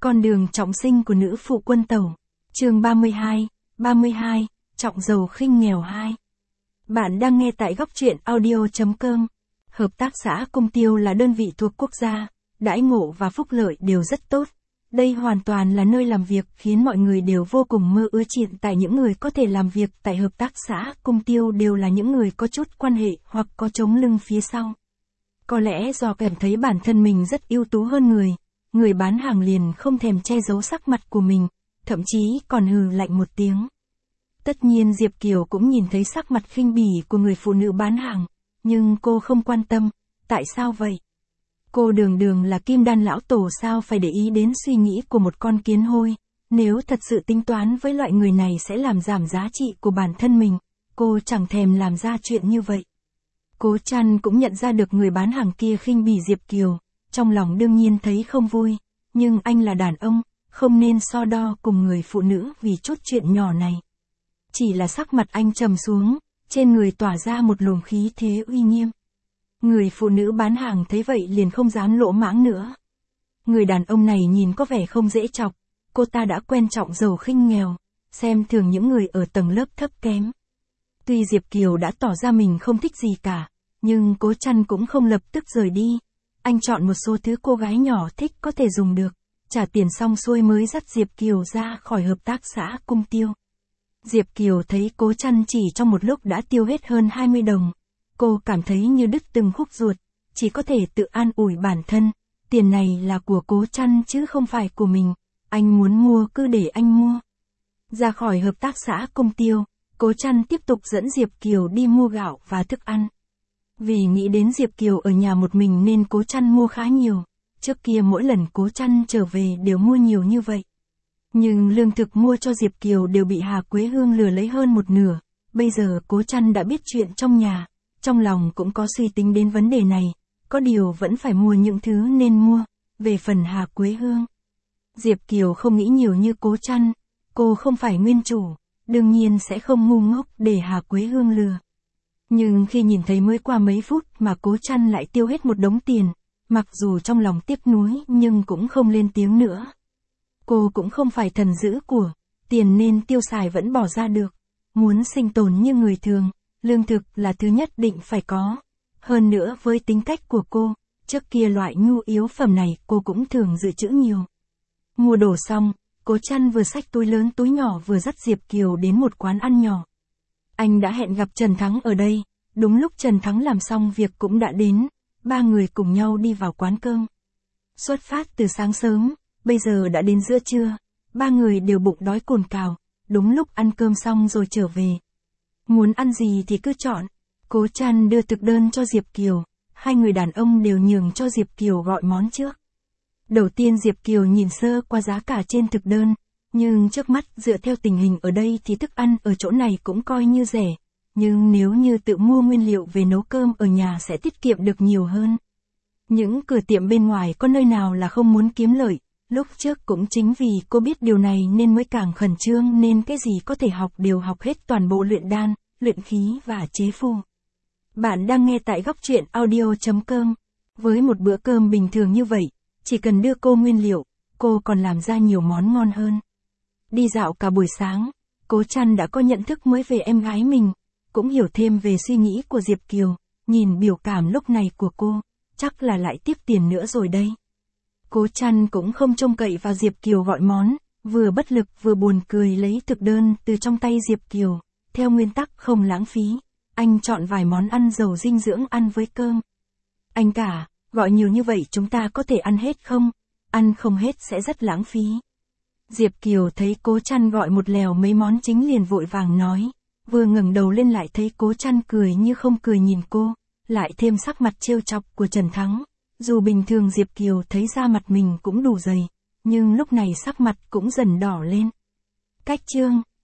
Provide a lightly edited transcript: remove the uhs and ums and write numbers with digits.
Con đường trọng sinh của nữ phụ quân tàu. Chương 32, trọng giàu khinh nghèo 2. Bạn đang nghe tại góc truyện audio.com. Hợp tác xã Cung Tiêu là đơn vị thuộc quốc gia, đãi ngộ và phúc lợi đều rất tốt. Đây hoàn toàn là nơi làm việc khiến mọi người đều vô cùng mơ ước. Hiện tại những người có thể làm việc tại hợp tác xã Cung Tiêu đều là những người có chút quan hệ hoặc có chống lưng phía sau. Có lẽ do cảm thấy bản thân mình rất ưu tú hơn người bán hàng liền không thèm che giấu sắc mặt của mình, thậm chí còn hừ lạnh một tiếng. Tất nhiên Diệp Kiều cũng nhìn thấy sắc mặt khinh bỉ của người phụ nữ bán hàng, nhưng cô không quan tâm. Tại sao vậy? Cô đường là kim đan lão tổ, sao phải để ý đến suy nghĩ của một con kiến hôi? Nếu thật sự tính toán với loại người này sẽ làm giảm giá trị của bản thân mình, cô chẳng thèm làm ra chuyện như vậy. Cố Trăn cũng nhận ra được người bán hàng kia khinh bỉ Diệp Kiều, trong lòng đương nhiên thấy không vui, nhưng anh là đàn ông, không nên so đo cùng người phụ nữ vì chút chuyện nhỏ này. Chỉ là sắc mặt anh trầm xuống, trên người tỏa ra một luồng khí thế uy nghiêm. Người phụ nữ bán hàng thấy vậy liền không dám lỗ mãng nữa. Người đàn ông này nhìn có vẻ không dễ chọc, cô ta đã quen trọng giàu khinh nghèo, xem thường những người ở tầng lớp thấp kém. Tuy Diệp Kiều đã tỏ ra mình không thích gì cả, nhưng Cố Trăn cũng không lập tức rời đi. Anh chọn một số thứ cô gái nhỏ thích có thể dùng được, trả tiền xong xuôi mới dắt Diệp Kiều ra khỏi hợp tác xã Cung Tiêu. Diệp Kiều thấy Cố Trăn chỉ trong một lúc đã tiêu hết hơn 20 đồng. Cô cảm thấy như đứt từng khúc ruột, chỉ có thể tự an ủi bản thân. Tiền này là của Cố Trăn chứ không phải của mình, anh muốn mua cứ để anh mua. Ra khỏi hợp tác xã Cung Tiêu, Cố Trăn tiếp tục dẫn Diệp Kiều đi mua gạo và thức ăn. Vì nghĩ đến Diệp Kiều ở nhà một mình nên Cố Trăn mua khá nhiều. Trước kia mỗi lần Cố Trăn trở về đều mua nhiều như vậy. Nhưng lương thực mua cho Diệp Kiều đều bị Hà Quế Hương lừa lấy hơn một nửa. Bây giờ Cố Trăn đã biết chuyện trong nhà, trong lòng cũng có suy tính đến vấn đề này. Có điều vẫn phải mua những thứ nên mua. Về phần Hà Quế Hương, Diệp Kiều không nghĩ nhiều như Cố Trăn. Cô không phải nguyên chủ, đương nhiên sẽ không ngu ngốc để Hà Quế Hương lừa. Nhưng khi nhìn thấy mới qua mấy phút mà Cố Trăn lại tiêu hết một đống tiền, mặc dù trong lòng tiếc nuối nhưng cũng không lên tiếng nữa. Cô cũng không phải thần dữ của, tiền nên tiêu xài vẫn bỏ ra được. Muốn sinh tồn như người thường, lương thực là thứ nhất định phải có. Hơn nữa với tính cách của cô, trước kia loại nhu yếu phẩm này cô cũng thường dự trữ nhiều. Mua đồ xong, Cố Trăn vừa xách túi lớn túi nhỏ vừa dắt Diệp Kiều đến một quán ăn nhỏ. Anh đã hẹn gặp Trần Thắng ở đây, đúng lúc Trần Thắng làm xong việc cũng đã đến, ba người cùng nhau đi vào quán cơm. Xuất phát từ sáng sớm, bây giờ đã đến giữa trưa, ba người đều bụng đói cồn cào, đúng lúc ăn cơm xong rồi trở về. Muốn ăn gì thì cứ chọn. Cố Trăn đưa thực đơn cho Diệp Kiều, hai người đàn ông đều nhường cho Diệp Kiều gọi món trước. Đầu tiên Diệp Kiều nhìn sơ qua giá cả trên thực đơn, nhưng trước mắt dựa theo tình hình ở đây thì thức ăn ở chỗ này cũng coi như rẻ, nhưng nếu như tự mua nguyên liệu về nấu cơm ở nhà sẽ tiết kiệm được nhiều hơn. Những cửa tiệm bên ngoài có nơi nào là không muốn kiếm lợi, lúc trước cũng chính vì cô biết điều này nên mới càng khẩn trương nên cái gì có thể học đều học hết toàn bộ luyện đan, luyện khí và chế phù. Bạn đang nghe tại góc truyện audio.com. Với một bữa cơm bình thường như vậy, chỉ cần đưa cô nguyên liệu, cô còn làm ra nhiều món ngon hơn. Đi dạo cả buổi sáng, Cố Trăn đã có nhận thức mới về em gái mình, cũng hiểu thêm về suy nghĩ của Diệp Kiều, nhìn biểu cảm lúc này của cô, chắc là lại tiếp tiền nữa rồi đây. Cố Trăn cũng không trông cậy vào Diệp Kiều gọi món, vừa bất lực vừa buồn cười lấy thực đơn từ trong tay Diệp Kiều, theo nguyên tắc không lãng phí, anh chọn vài món ăn giàu dinh dưỡng ăn với cơm. Anh cả, gọi nhiều như vậy chúng ta có thể ăn hết không? Ăn không hết sẽ rất lãng phí. Diệp Kiều thấy Cố Trăn gọi một lèo mấy món chính liền vội vàng nói, vừa ngẩng đầu lên lại thấy Cố Trăn cười như không cười nhìn cô, lại thêm sắc mặt trêu chọc của Trần Thắng. Dù bình thường Diệp Kiều thấy da mặt mình cũng đủ dày, nhưng lúc này sắc mặt cũng dần đỏ lên. Cách chương